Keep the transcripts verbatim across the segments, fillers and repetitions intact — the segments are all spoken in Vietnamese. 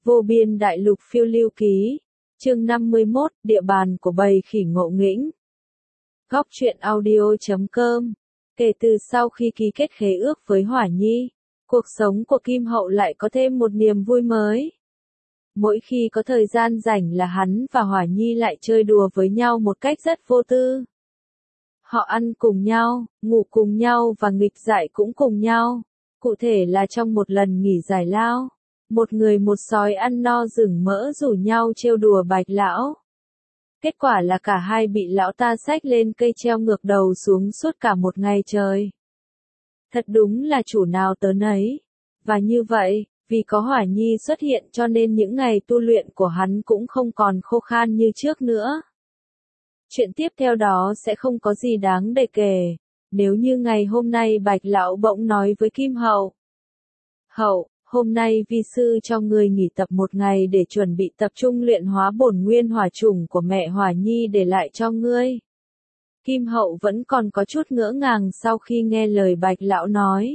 Vô biên đại lục phiêu lưu ký, chương năm mươi mốt, địa bàn của bầy khỉ ngộ nghĩnh. Góc truyện audio chấm com. Kể từ sau khi ký kết khế ước với Hỏa Nhi, cuộc sống của Kim Hậu lại có thêm một niềm vui mới. Mỗi khi có thời gian rảnh là hắn và Hỏa Nhi lại chơi đùa với nhau một cách rất vô tư. Họ ăn cùng nhau, ngủ cùng nhau và nghịch dại cũng cùng nhau. Cụ thể là trong một lần nghỉ giải lao, một người một sói ăn no rừng mỡ rủ nhau trêu đùa Bạch lão. Kết quả là cả hai bị lão ta xách lên cây treo ngược đầu xuống suốt cả một ngày trời. Thật đúng là chủ nào tớ nấy. Và như vậy, vì có Hỏa Nhi xuất hiện cho nên những ngày tu luyện của hắn cũng không còn khô khan như trước nữa. Chuyện tiếp theo đó sẽ không có gì đáng để kể. Nếu như ngày hôm nay Bạch lão bỗng nói với Kim Hậu: Hậu, hôm nay vi sư cho người nghỉ tập một ngày để chuẩn bị tập trung luyện hóa bổn nguyên hỏa chủng của mẹ Hỏa Nhi để lại cho ngươi. Kim Hậu vẫn còn có chút ngỡ ngàng sau khi nghe lời Bạch lão nói.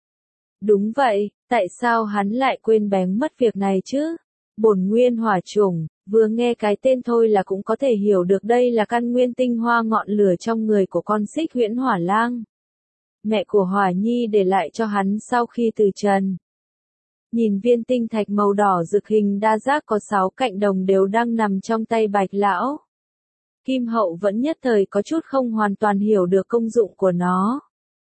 Đúng vậy, tại sao hắn lại quên bén mất việc này chứ? Bổn nguyên hỏa chủng, vừa nghe cái tên thôi là cũng có thể hiểu được đây là căn nguyên tinh hoa ngọn lửa trong người của con Xích Huyễn Hỏa Lang. Mẹ của Hỏa Nhi để lại cho hắn sau khi từ trần. Nhìn viên tinh thạch màu đỏ rực hình đa giác có sáu cạnh đồng đều đang nằm trong tay Bạch lão. Kim Hậu vẫn nhất thời có chút không hoàn toàn hiểu được công dụng của nó.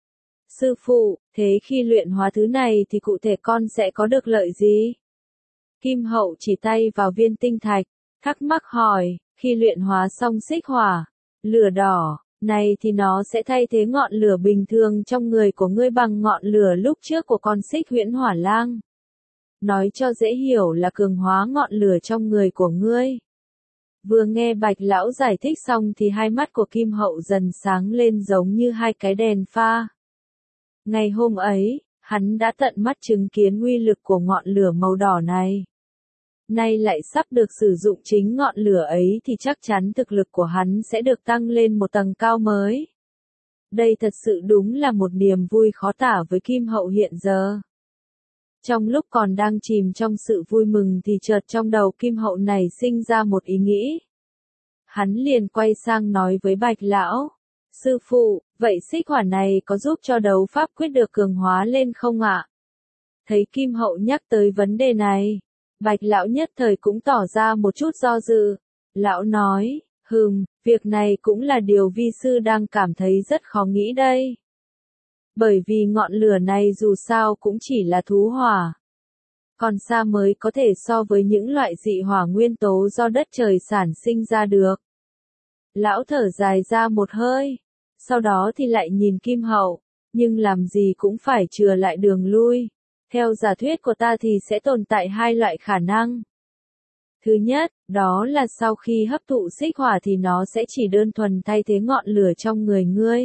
Sư phụ, thế khi luyện hóa thứ này thì cụ thể con sẽ có được lợi gì? Kim Hậu chỉ tay vào viên tinh thạch, thắc mắc hỏi, khi luyện hóa xong xích hỏa, lửa đỏ, này thì nó sẽ thay thế ngọn lửa bình thường trong người của ngươi bằng ngọn lửa lúc trước của con Xích Huyễn Hỏa Lang. Nói cho dễ hiểu là cường hóa ngọn lửa trong người của ngươi. Vừa nghe Bạch lão giải thích xong thì hai mắt của Kim Hậu dần sáng lên giống như hai cái đèn pha. Ngày hôm ấy, hắn đã tận mắt chứng kiến uy lực của ngọn lửa màu đỏ này. Nay lại sắp được sử dụng chính ngọn lửa ấy thì chắc chắn thực lực của hắn sẽ được tăng lên một tầng cao mới. Đây thật sự đúng là một niềm vui khó tả với Kim Hậu hiện giờ. Trong lúc còn đang chìm trong sự vui mừng thì chợt trong đầu Kim Hậu này sinh ra một ý nghĩ. Hắn liền quay sang nói với Bạch lão, sư phụ, vậy xích hỏa này có giúp cho đấu pháp quyết được cường hóa lên không ạ? Thấy Kim Hậu nhắc tới vấn đề này, Bạch lão nhất thời cũng tỏ ra một chút do dự. Lão nói, hừm, việc này cũng là điều vi sư đang cảm thấy rất khó nghĩ đây. Bởi vì ngọn lửa này dù sao cũng chỉ là thú hỏa. Còn xa mới có thể so với những loại dị hỏa nguyên tố do đất trời sản sinh ra được. Lão thở dài ra một hơi, sau đó thì lại nhìn Kim Hậu, nhưng làm gì cũng phải chừa lại đường lui. Theo giả thuyết của ta thì sẽ tồn tại hai loại khả năng. Thứ nhất, đó là sau khi hấp thụ xích hỏa thì nó sẽ chỉ đơn thuần thay thế ngọn lửa trong người ngươi.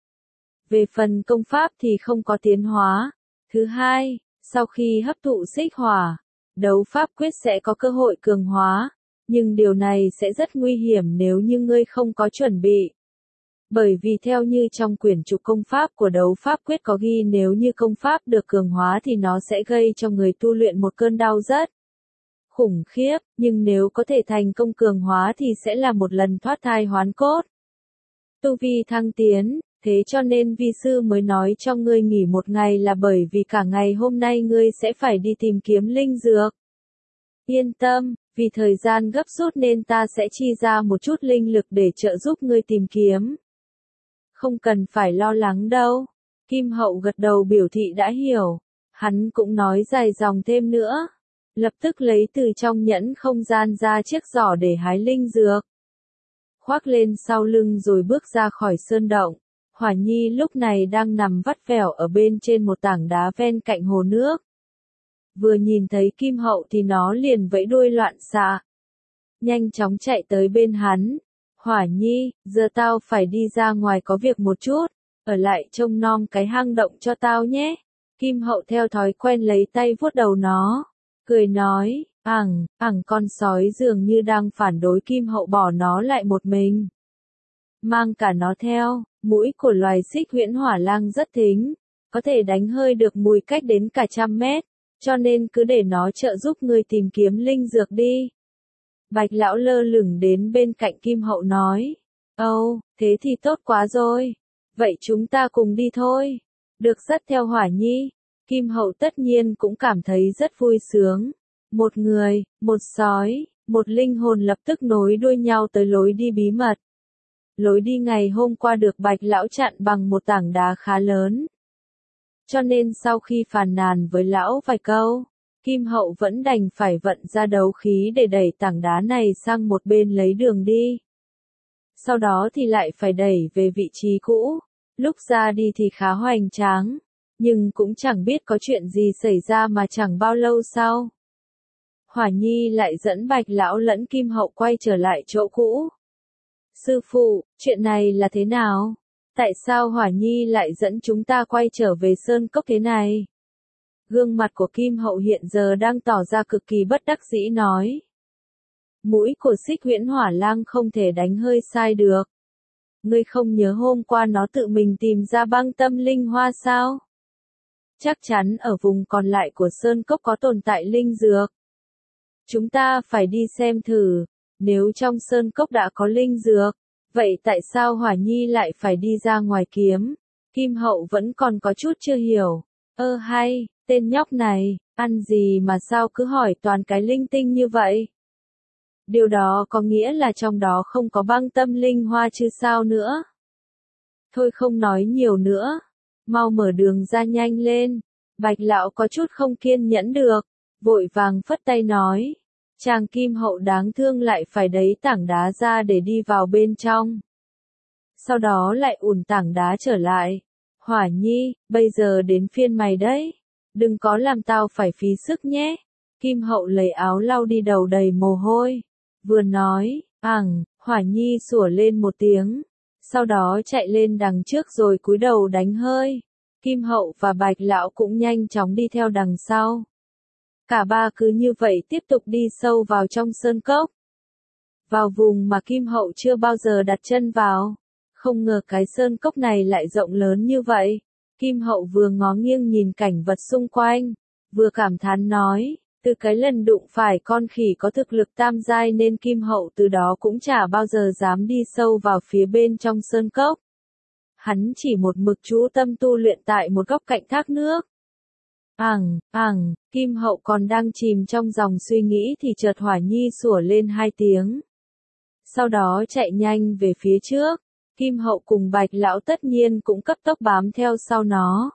Về phần công pháp thì không có tiến hóa. Thứ hai, sau khi hấp thụ xích hỏa, đấu pháp quyết sẽ có cơ hội cường hóa, nhưng điều này sẽ rất nguy hiểm nếu như ngươi không có chuẩn bị. Bởi vì theo như trong quyển trục công pháp của đấu pháp quyết có ghi nếu như công pháp được cường hóa thì nó sẽ gây cho người tu luyện một cơn đau rất khủng khiếp, nhưng nếu có thể thành công cường hóa thì sẽ là một lần thoát thai hoán cốt. Tu vi thăng tiến, thế cho nên vi sư mới nói cho ngươi nghỉ một ngày là bởi vì cả ngày hôm nay ngươi sẽ phải đi tìm kiếm linh dược. Yên tâm, vì thời gian gấp rút nên ta sẽ chi ra một chút linh lực để trợ giúp ngươi tìm kiếm. Không cần phải lo lắng đâu. Kim Hậu gật đầu biểu thị đã hiểu. Hắn cũng nói dài dòng thêm nữa. Lập tức lấy từ trong nhẫn không gian ra chiếc giỏ để hái linh dược. Khoác lên sau lưng rồi bước ra khỏi sơn động. Hỏa Nhi lúc này đang nằm vắt vẻo ở bên trên một tảng đá ven cạnh hồ nước. Vừa nhìn thấy Kim Hậu thì nó liền vẫy đuôi loạn xạ. Nhanh chóng chạy tới bên hắn. Hỏa Nhi, giờ tao phải đi ra ngoài có việc một chút, ở lại trông nom cái hang động cho tao nhé. Kim Hậu theo thói quen lấy tay vuốt đầu nó, cười nói, ẳng, ẳng con sói dường như đang phản đối Kim Hậu bỏ nó lại một mình. Mang cả nó theo, mũi của loài Xích Huyễn Hỏa Lang rất thính, có thể đánh hơi được mùi cách đến cả trăm mét. cho nên cứ để nó trợ giúp ngươi tìm kiếm linh dược đi. Bạch lão lơ lửng đến bên cạnh Kim Hậu nói. Âu, oh, thế thì tốt quá rồi. Vậy chúng ta cùng đi thôi. Được dắt theo Hỏa Nhi. Kim Hậu tất nhiên cũng cảm thấy rất vui sướng. Một người, một sói, một linh hồn lập tức nối đuôi nhau tới lối đi bí mật. Lối đi ngày hôm qua được Bạch lão chặn bằng một tảng đá khá lớn. Cho nên sau khi phàn nàn với lão vài câu, Kim Hậu vẫn đành phải vận ra đấu khí để đẩy tảng đá này sang một bên lấy đường đi. Sau đó thì lại phải đẩy về vị trí cũ. Lúc ra đi thì khá hoành tráng, nhưng cũng chẳng biết có chuyện gì xảy ra mà chẳng bao lâu sau. Hỏa Nhi lại dẫn Bạch lão lẫn Kim Hậu quay trở lại chỗ cũ. Sư phụ, chuyện này là thế nào? Tại sao Hỏa Nhi lại dẫn chúng ta quay trở về Sơn Cốc thế này? Gương mặt của Kim Hậu hiện giờ đang tỏ ra cực kỳ bất đắc dĩ nói. Mũi của Xích Huyễn Hỏa Lang không thể đánh hơi sai được. Ngươi không nhớ hôm qua nó tự mình tìm ra băng tâm linh hoa sao? Chắc chắn ở vùng còn lại của Sơn Cốc có tồn tại linh dược. Chúng ta phải đi xem thử, nếu trong Sơn Cốc đã có linh dược, vậy tại sao Hỏa Nhi lại phải đi ra ngoài kiếm? Kim Hậu vẫn còn có chút chưa hiểu. Ơ hay, tên nhóc này, ăn gì mà sao cứ hỏi toàn cái linh tinh như vậy? Điều đó có nghĩa là trong đó không có băng tâm linh hoa chứ sao nữa? Thôi không nói nhiều nữa, mau mở đường ra nhanh lên. Bạch lão có chút không kiên nhẫn được, vội vàng phất tay nói. Chàng Kim Hậu đáng thương lại phải đẩy tảng đá ra để đi vào bên trong. Sau đó lại ùn tảng đá trở lại. Hỏa Nhi, bây giờ đến phiên mày đấy. Đừng có làm tao phải phí sức nhé. Kim Hậu lấy áo lau đi đầu đầy mồ hôi. Vừa nói, ẳng, Hỏa Nhi sủa lên một tiếng. Sau đó chạy lên đằng trước rồi cúi đầu đánh hơi. Kim Hậu và Bạch lão cũng nhanh chóng đi theo đằng sau. Cả ba cứ như vậy tiếp tục đi sâu vào trong sơn cốc. Vào vùng mà Kim Hậu chưa bao giờ đặt chân vào. Không ngờ cái sơn cốc này lại rộng lớn như vậy. Kim Hậu vừa ngó nghiêng nhìn cảnh vật xung quanh, vừa cảm thán nói, từ cái lần đụng phải con khỉ có thực lực tam giai nên Kim Hậu từ đó cũng chả bao giờ dám đi sâu vào phía bên trong sơn cốc. Hắn chỉ một mực chú tâm tu luyện tại một góc cạnh thác nước. Ẳng, ẳng, Kim Hậu còn đang chìm trong dòng suy nghĩ thì chợt Hỏa Nhi sủa lên hai tiếng. Sau đó chạy nhanh về phía trước, Kim Hậu cùng Bạch lão tất nhiên cũng cấp tốc bám theo sau nó.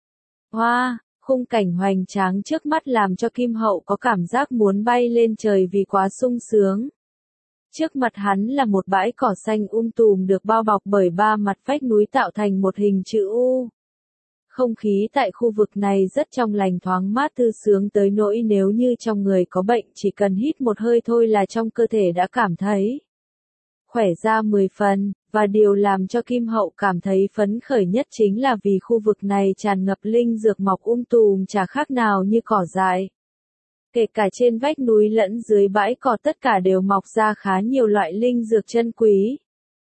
Hoa, wow, khung cảnh hoành tráng trước mắt làm cho Kim Hậu có cảm giác muốn bay lên trời vì quá sung sướng. Trước mặt hắn là một bãi cỏ xanh um tùm được bao bọc bởi ba mặt vách núi tạo thành một hình chữ U. Không khí tại khu vực này rất trong lành thoáng mát thư sướng tới nỗi nếu như trong người có bệnh chỉ cần hít một hơi thôi là trong cơ thể đã cảm thấy khỏe ra mười phần, và điều làm cho Kim Hậu cảm thấy phấn khởi nhất chính là vì khu vực này tràn ngập linh dược mọc um tùm chả khác nào như cỏ dại. Kể cả trên vách núi lẫn dưới bãi cỏ tất cả đều mọc ra khá nhiều loại linh dược chân quý.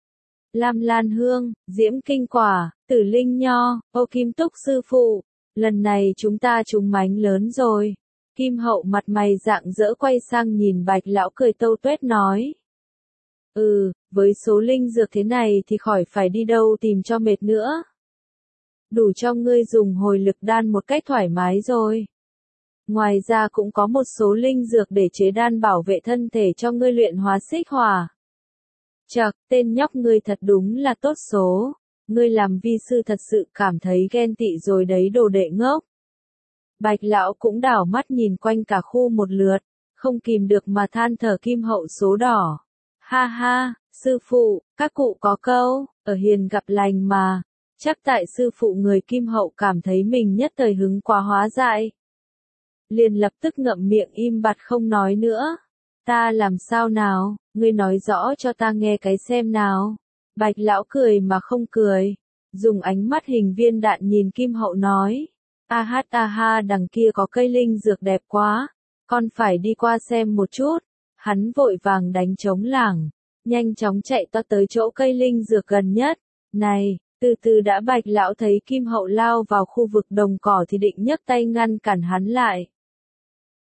Lam lan hương, diễm kinh quả, tử linh nho, ô kim túc sư phụ, lần này chúng ta trúng mánh lớn rồi. Kim Hậu mặt mày rạng rỡ quay sang nhìn Bạch lão cười tâu tuét nói. Ừ, với số linh dược thế này thì khỏi phải đi đâu tìm cho mệt nữa. Đủ cho ngươi dùng hồi lực đan một cách thoải mái rồi. Ngoài ra cũng có một số linh dược để chế đan bảo vệ thân thể cho ngươi luyện hóa xích hỏa. Chậc, tên nhóc ngươi thật đúng là tốt số. Ngươi làm vi sư thật sự cảm thấy ghen tị rồi đấy đồ đệ ngốc. Bạch lão cũng đảo mắt nhìn quanh cả khu một lượt, không kìm được mà than thở Kim Hậu số đỏ. Ha ha, sư phụ, các cụ có câu, ở hiền gặp lành mà. Chắc tại sư phụ người Kim Hậu cảm thấy mình nhất thời hứng quá hóa dại. Liền lập tức ngậm miệng im bặt không nói nữa. Ta làm sao nào, ngươi nói rõ cho ta nghe cái xem nào. Bạch lão cười mà không cười, dùng ánh mắt hình viên đạn nhìn Kim Hậu nói. A hát a ha đằng kia có cây linh dược đẹp quá, con phải đi qua xem một chút. Hắn vội vàng đánh trống lảng, nhanh chóng chạy to tới chỗ cây linh dược gần nhất. Này, từ từ đã Bạch lão thấy Kim Hậu lao vào khu vực đồng cỏ thì định nhấc tay ngăn cản hắn lại.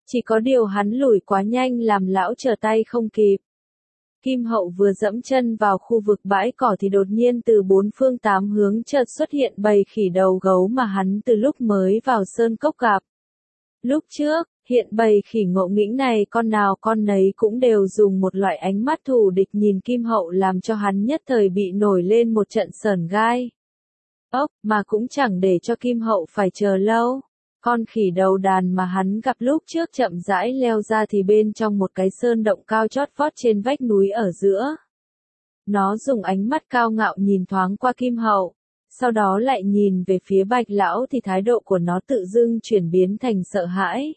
Chỉ có điều hắn lùi quá nhanh làm lão trở tay không kịp. Kim Hậu vừa dẫm chân vào khu vực bãi cỏ thì đột nhiên từ bốn phương tám hướng chợt xuất hiện bầy khỉ đầu gấu mà hắn từ lúc mới vào sơn cốc gặp. Lúc trước, hiện bầy khỉ ngộ nghĩnh này con nào con nấy cũng đều dùng một loại ánh mắt thù địch nhìn Kim Hậu làm cho hắn nhất thời bị nổi lên một trận sởn gai ốc, mà cũng chẳng để cho Kim Hậu phải chờ lâu. Con khỉ đầu đàn mà hắn gặp lúc trước chậm rãi leo ra thì bên trong một cái sơn động cao chót vót trên vách núi ở giữa. Nó dùng ánh mắt cao ngạo nhìn thoáng qua Kim Hậu, sau đó lại nhìn về phía Bạch Lão thì thái độ của nó tự dưng chuyển biến thành sợ hãi.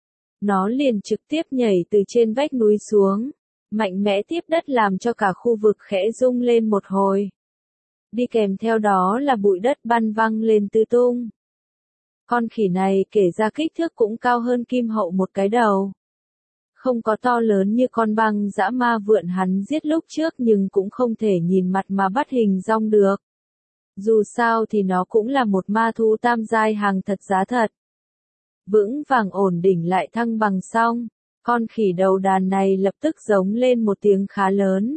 Nó liền trực tiếp nhảy từ trên vách núi xuống, mạnh mẽ tiếp đất làm cho cả khu vực khẽ rung lên một hồi. Đi kèm theo đó là bụi đất bắn văng lên tứ tung. Con khỉ này kể ra kích thước cũng cao hơn Kim Hậu một cái đầu. Không có to lớn như con băng dã ma vượn hắn giết lúc trước nhưng cũng không thể nhìn mặt mà bắt hình dong được. Dù sao thì nó cũng là một ma thú tam giai hàng thật giá thật. Vững vàng ổn định lại thăng bằng xong, con khỉ đầu đàn này lập tức giống lên một tiếng khá lớn.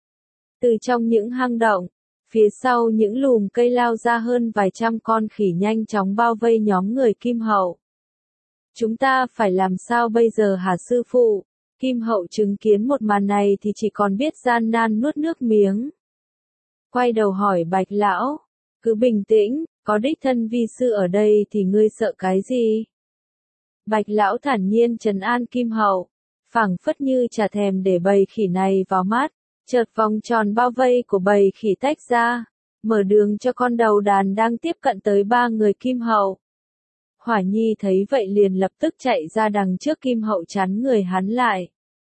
Từ trong những hang động, phía sau những lùm cây lao ra hơn vài trăm con khỉ nhanh chóng bao vây nhóm người Kim Hậu. Chúng ta phải làm sao bây giờ hả sư phụ? Kim Hậu chứng kiến một màn này thì chỉ còn biết gian nan nuốt nước miếng. Quay đầu hỏi Bạch Lão, cứ bình tĩnh, có đích thân vi sư ở đây thì ngươi sợ cái gì? Bạch Lão thản nhiên trấn an Kim Hậu, phảng phất như chả thèm để bầy khỉ này vào mắt. Chợt vòng tròn bao vây của bầy khỉ tách ra, mở đường cho con đầu đàn đang tiếp cận tới ba người Kim Hậu. Hỏa Nhi thấy vậy liền lập tức chạy ra đằng trước Kim Hậu chắn người hắn lại.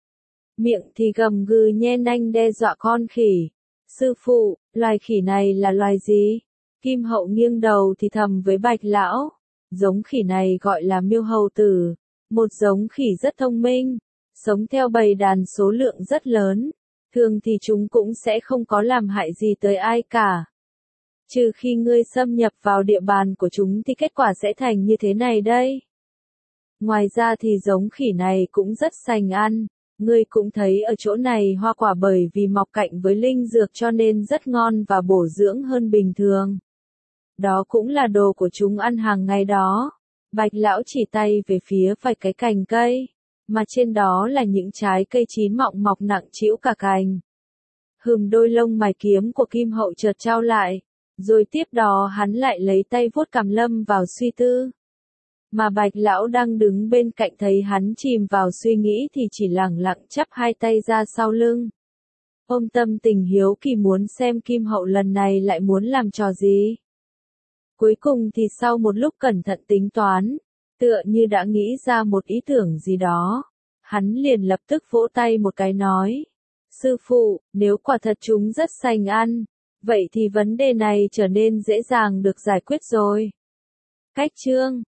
Miệng thì gầm gừ nhe nanh đe dọa con khỉ. Sư phụ, loài khỉ này là loài gì? Kim Hậu nghiêng đầu thì thầm với Bạch Lão. Giống khỉ này gọi là miêu hầu tử. Một giống khỉ rất thông minh, sống theo bầy đàn số lượng rất lớn. Thường thì chúng cũng sẽ không có làm hại gì tới ai cả. Trừ khi ngươi xâm nhập vào địa bàn của chúng thì kết quả sẽ thành như thế này đây. Ngoài ra thì giống khỉ này cũng rất sành ăn. Ngươi cũng thấy ở chỗ này hoa quả bởi vì mọc cạnh với linh dược cho nên rất ngon và bổ dưỡng hơn bình thường. Đó cũng là đồ của chúng ăn hàng ngày đó. Bạch Lão chỉ tay về phía vài cái cành cây, mà trên đó là những trái cây chín mọng mọc nặng trĩu cả cành. Hừm, đôi lông mày kiếm của Kim Hậu chợt trao lại, rồi tiếp đó hắn lại lấy tay vuốt cằm lâm vào suy tư. Mà Bạch Lão đang đứng bên cạnh thấy hắn chìm vào suy nghĩ thì chỉ lẳng lặng chắp hai tay ra sau lưng. Ôm tâm tình hiếu kỳ muốn xem Kim Hậu lần này lại muốn làm trò gì. Cuối cùng thì sau một lúc cẩn thận tính toán, tựa như đã nghĩ ra một ý tưởng gì đó, hắn liền lập tức vỗ tay một cái nói. Sư phụ, nếu quả thật chúng rất sành ăn, vậy thì vấn đề này trở nên dễ dàng được giải quyết rồi. Cách chương